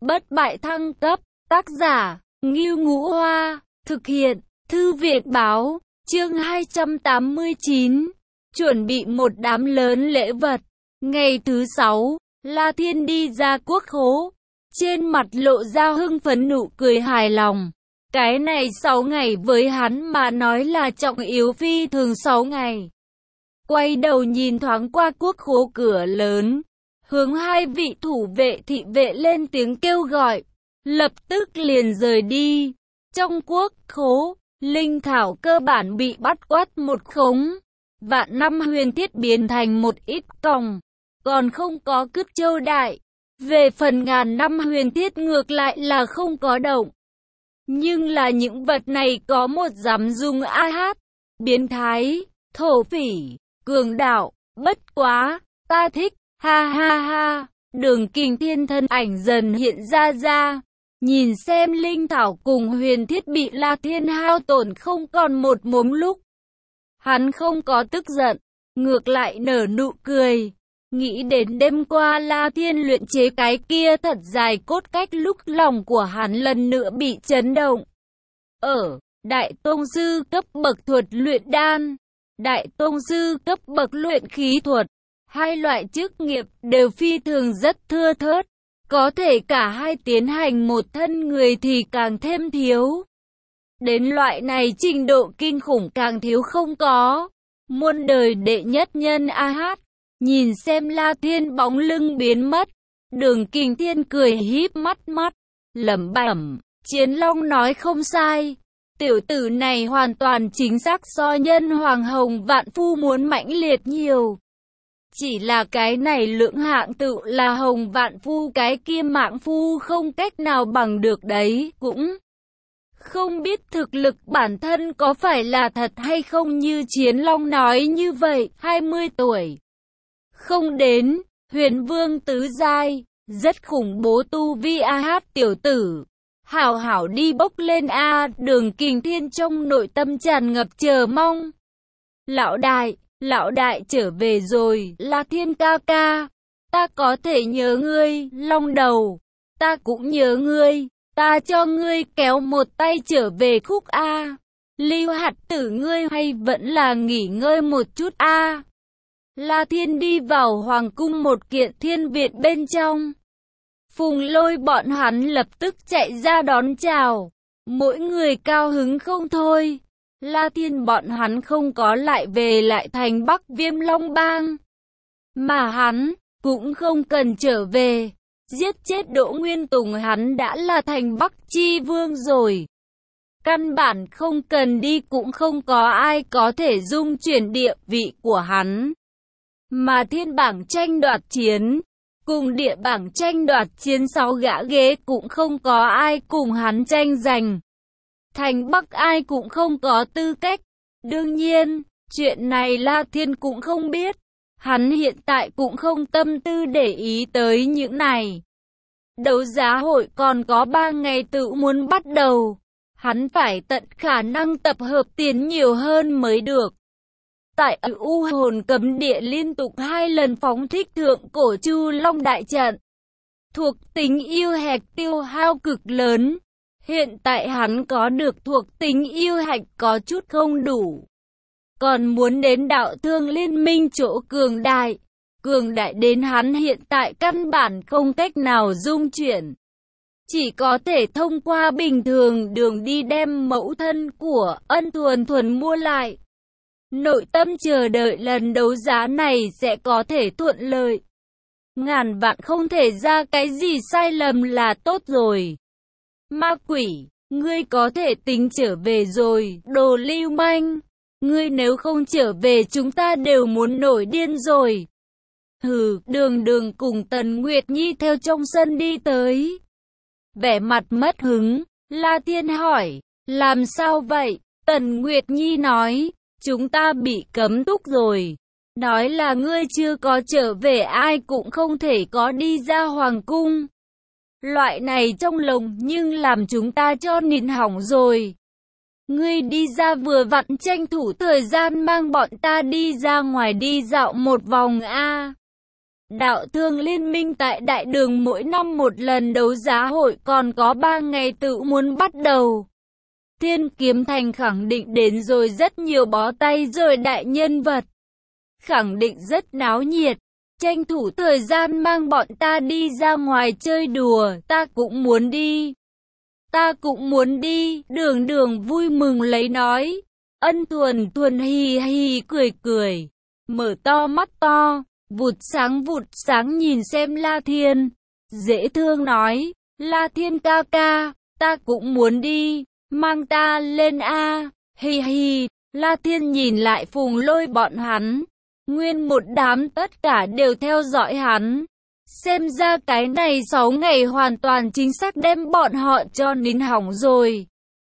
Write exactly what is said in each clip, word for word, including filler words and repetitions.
bất bại thăng cấp, tác giả, Ngưu Ngũ Hoa, thực hiện, Thư viện Báo, chương hai trăm tám mươi chín, chuẩn bị một đám lớn lễ vật. Ngày thứ sáu, La Thiên đi ra quốc khố, trên mặt lộ ra hưng phấn nụ cười hài lòng. Cái này sáu ngày với hắn mà nói là trọng yếu phi thường sáu ngày. Quay đầu nhìn thoáng qua quốc khố cửa lớn, hướng hai vị thủ vệ thị vệ lên tiếng kêu gọi, lập tức liền rời đi. Trong quốc khố, linh thảo cơ bản bị bắt quát một khống, vạn năm huyền thiết biến thành một ít còng, còn không có cứt châu đại. Về phần ngàn năm huyền thiết ngược lại là không có động. Nhưng là những vật này có một dám dùng a hát, biến thái, thổ phỉ, cường đạo, bất quá, ta thích, ha ha ha. Đường Kình Thiên thân ảnh dần hiện ra ra, nhìn xem linh thảo cùng huyền thiết bị La Thiên hao tổn không còn một mống lúc. Hắn không có tức giận, ngược lại nở nụ cười. Nghĩ đến đêm qua La Thiên luyện chế cái kia thật dài cốt cách lúc lòng của hắn lần nữa bị chấn động. Ở Đại Tông Sư cấp bậc thuật luyện đan, Đại Tông Sư cấp bậc luyện khí thuật, hai loại chức nghiệp đều phi thường rất thưa thớt. Có thể cả hai tiến hành một thân người thì càng thêm thiếu. Đến loại này trình độ kinh khủng càng thiếu không có. Muôn đời đệ nhất nhân a hát. Nhìn xem La Thiên bóng lưng biến mất, Đường Kình Thiên cười híp mắt mắt, lẩm bẩm, Chiến Long nói không sai, tiểu tử này hoàn toàn chính xác so nhân Hoàng Hồng Vạn Phu muốn mãnh liệt nhiều. Chỉ là cái này lượng hạng tự là Hồng Vạn Phu cái kia Mạng Phu không cách nào bằng được đấy, cũng không biết thực lực bản thân có phải là thật hay không như Chiến Long nói như vậy, hai mươi tuổi. Không đến, huyền vương tứ giai, rất khủng bố tu vi a hát tiểu tử. Hảo hảo đi bốc lên a. Đường Kình Thiên trong nội tâm tràn ngập chờ mong. Lão đại, lão đại trở về rồi, La Thiên ca ca. Ta có thể nhớ ngươi, Long đầu. Ta cũng nhớ ngươi, ta cho ngươi kéo một tay trở về khúc a. Lưu hạt tử ngươi hay vẫn là nghỉ ngơi một chút a. La Thiên đi vào hoàng cung một kiện thiên viện bên trong. Phùng Lôi bọn hắn lập tức chạy ra đón chào. Mỗi người cao hứng không thôi. La Thiên bọn hắn không có lại về lại thành Bắc Viêm Long Bang. Mà hắn cũng không cần trở về. Giết chết Đỗ Nguyên Tùng hắn đã là thành Bắc Chi Vương rồi. Căn bản không cần đi cũng không có ai có thể dung chuyển địa vị của hắn. Mà thiên bảng tranh đoạt chiến, cùng địa bảng tranh đoạt chiến sáu gã ghế cũng không có ai cùng hắn tranh giành. Thành Bắc ai cũng không có tư cách. Đương nhiên, chuyện này La Thiên cũng không biết. Hắn hiện tại cũng không tâm tư để ý tới những này. Đấu giá hội còn có ba ngày tự muốn bắt đầu. Hắn phải tận khả năng tập hợp tiền nhiều hơn mới được. Tại U Hồn Cấm Địa liên tục hai lần phóng thích thượng cổ Chu Long đại trận. Thuộc tính yêu hạch tiêu hao cực lớn. Hiện tại hắn có được thuộc tính yêu hạch có chút không đủ. Còn muốn đến đạo thương liên minh chỗ cường đại. Cường đại đến hắn hiện tại căn bản không cách nào dung chuyển. Chỉ có thể thông qua bình thường đường đi đem mẫu thân của Ân Thuần Thuần mua lại. Nội tâm chờ đợi lần đấu giá này sẽ có thể thuận lợi. Ngàn vạn không thể ra cái gì sai lầm là tốt rồi. Ma quỷ, ngươi có thể tính trở về rồi, đồ lưu manh. Ngươi nếu không trở về chúng ta đều muốn nổi điên rồi. Hừ, Đường Đường cùng Tần Nguyệt Nhi theo trong sân đi tới. Vẻ mặt mất hứng, La Thiên hỏi, làm sao vậy? Tần Nguyệt Nhi nói, chúng ta bị cấm túc rồi. Nói là ngươi chưa có trở về ai cũng không thể có đi ra hoàng cung. Loại này trong lồng nhưng làm chúng ta cho nín hỏng rồi. Ngươi đi ra vừa vặn tranh thủ thời gian mang bọn ta đi ra ngoài đi dạo một vòng a. Đạo Thương Liên minh tại Đại Đường mỗi năm một lần đấu giá hội còn có ba ngày tự muốn bắt đầu. Thiên Kiếm Thành khẳng định đến rồi rất nhiều bó tay rồi đại nhân vật. Khẳng định rất náo nhiệt. Tranh thủ thời gian mang bọn ta đi ra ngoài chơi đùa, ta cũng muốn đi. Ta cũng muốn đi, Đường Đường vui mừng lấy nói. Ân Thuần Thuần hì hì cười cười, mở to mắt to, vụt sáng vụt sáng nhìn xem La Thiên. Dễ thương nói, La Thiên ca ca, ta cũng muốn đi, mang ta lên a, hì hì. La Thiên nhìn lại Phùng Lôi bọn hắn. Nguyên một đám tất cả đều theo dõi hắn. Xem ra cái này sáu ngày hoàn toàn chính xác đem bọn họ cho nín hỏng rồi.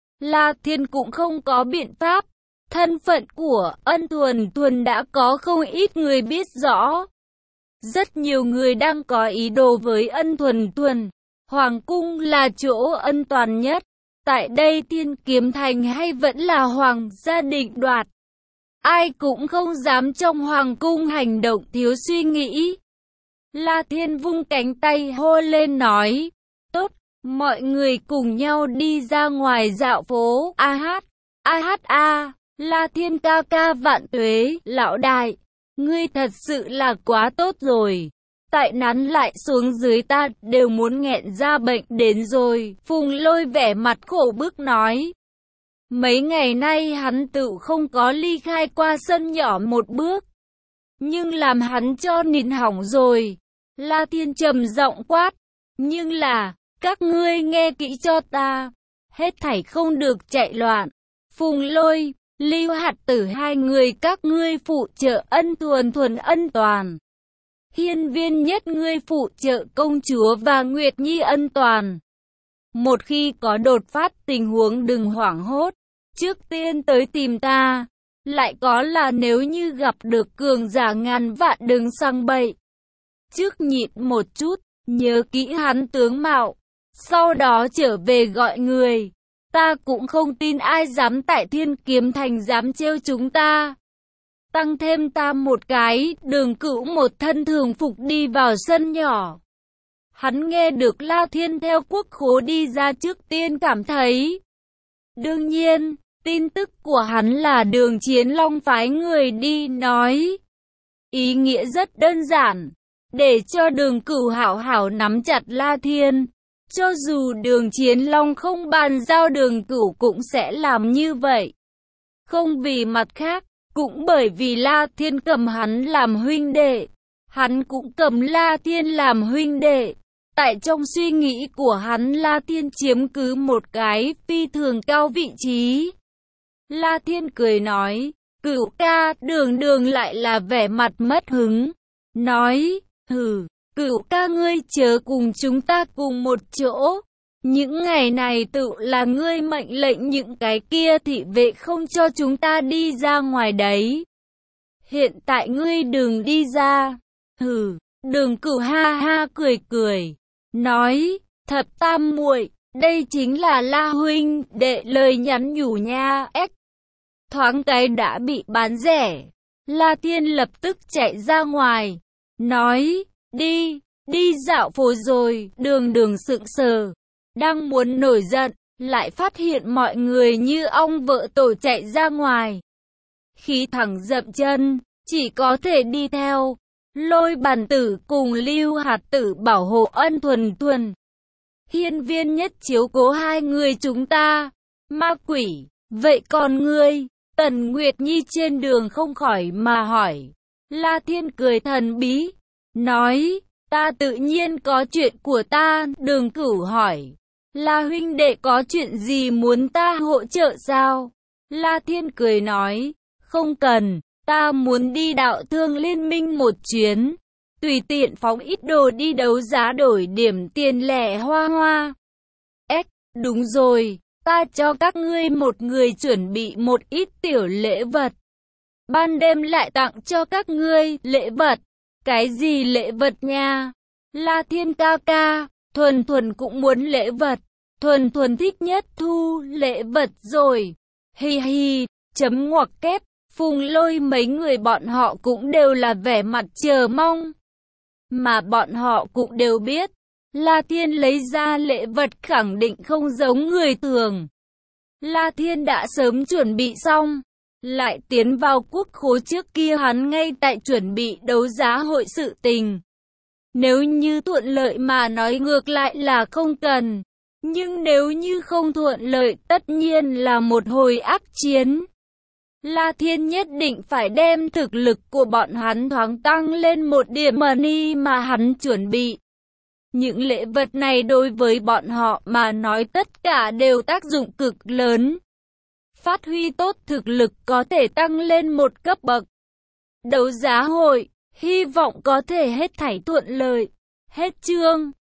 La Thiên cũng không có biện pháp. Thân phận của Ân Thuần Thuần đã có không ít người biết rõ. Rất nhiều người đang có ý đồ với Ân Thuần Thuần. Hoàng cung là chỗ an toàn nhất. Tại đây Thiên Kiếm Thành hay vẫn là Hoàng gia định đoạt. Ai cũng không dám trong Hoàng cung hành động thiếu suy nghĩ. La Thiên vung cánh tay hô lên nói. Tốt, mọi người cùng nhau đi ra ngoài dạo phố. A hát, a hát a, La Thiên ca ca vạn tuế, lão đại. Ngươi thật sự là quá tốt rồi. Tại nắn lại xuống dưới ta đều muốn nghẹn ra bệnh đến rồi. Phùng Lôi vẻ mặt khổ bức nói. Mấy ngày nay hắn tự không có ly khai qua sân nhỏ một bước. Nhưng làm hắn cho nín hỏng rồi. La Thiên trầm giọng quát. Nhưng là, các ngươi nghe kỹ cho ta. Hết thảy không được chạy loạn. Phùng Lôi, Lưu Hạt Tử hai người các ngươi phụ trợ Ân Thuần Thuần ân toàn. Hiên Viên Nhất ngươi phụ trợ công chúa và Nguyệt Nhi ân toàn. Một khi có đột phát tình huống đừng hoảng hốt. Trước tiên tới tìm ta. Lại có là nếu như gặp được cường giả ngàn vạn đừng sang bậy. Trước nhịn một chút, nhớ kỹ hắn tướng mạo. Sau đó trở về gọi người. Ta cũng không tin ai dám tại Thiên Kiếm Thành dám trêu chúng ta. Tăng thêm ta một cái, Đường Cửu một thân thường phục đi vào sân nhỏ. Hắn nghe được La Thiên theo quốc khố đi ra trước tiên cảm thấy. Đương nhiên, tin tức của hắn là Đường Chiến Long phái người đi nói. Ý nghĩa rất đơn giản, để cho Đường Cửu hảo hảo nắm chặt La Thiên. Cho dù Đường Chiến Long không bàn giao Đường Cửu cũng sẽ làm như vậy. Không vì mặt khác, cũng bởi vì La Thiên cầm hắn làm huynh đệ. Hắn cũng cầm La Thiên làm huynh đệ. Tại trong suy nghĩ của hắn La Thiên chiếm cứ một cái phi thường cao vị trí. La Thiên cười nói, Cửu ca, Đường Đường lại là vẻ mặt mất hứng. Nói, hừ, Cửu ca ngươi chớ cùng chúng ta cùng một chỗ. Những ngày này tự là ngươi mệnh lệnh những cái kia thị vệ không cho chúng ta đi ra ngoài đấy. Hiện tại ngươi đừng đi ra. Hừ, Đường Cửu ha ha cười cười. Nói, Thập Tam muội, đây chính là La huynh đệ lời nhắn nhủ nha. Ếch, thoáng cái đã bị bán rẻ. La Thiên lập tức chạy ra ngoài. Nói, đi, đi dạo phố rồi. Đường Đường sững sờ. Đang muốn nổi giận, lại phát hiện mọi người như ong vỡ tổ chạy ra ngoài. Khi thẳng dậm chân, chỉ có thể đi theo. Lôi Bàn Tử cùng Lưu Hạt Tử bảo hộ Ân Thuần Thuần. Hiên Viên Nhất chiếu cố hai người chúng ta. Ma quỷ, vậy còn ngươi? Tần Nguyệt Nhi trên đường không khỏi mà hỏi. La Thiên cười thần bí, nói, ta tự nhiên có chuyện của ta. Đường Cửu hỏi, La huynh đệ có chuyện gì muốn ta hỗ trợ sao? La Thiên cười nói, không cần, ta muốn đi Đạo Thương Liên minh một chuyến. Tùy tiện phóng ít đồ đi đấu giá đổi điểm tiền lẻ hoa hoa. Ếch, đúng rồi, ta cho các ngươi một người chuẩn bị một ít tiểu lễ vật. Ban đêm lại tặng cho các ngươi lễ vật. Cái gì lễ vật nha? La Thiên ca ca, Thuần Thuần cũng muốn lễ vật. Thuần Thuần thích nhất thu lễ vật rồi. Hi hi, chấm ngoặc kép, Phùng Lôi mấy người bọn họ cũng đều là vẻ mặt chờ mong. mà bọn họ cũng đều biết. La Thiên lấy ra lễ vật khẳng định không giống người thường. La Thiên đã sớm chuẩn bị xong, lại tiến vào quốc khố trước kia hắn ngay tại chuẩn bị đấu giá hội sự tình. Nếu như thuận lợi mà nói ngược lại là không cần, nhưng nếu như không thuận lợi tất nhiên là một hồi ác chiến. La Thiên nhất định phải đem thực lực của bọn hắn thoáng tăng lên một điểm money mà hắn chuẩn bị. Những lễ vật này đối với bọn họ mà nói tất cả đều tác dụng cực lớn. Phát huy tốt thực lực có thể tăng lên một cấp bậc. Đấu giá hội, hy vọng có thể hết thảy thuận lợi. Hết chương.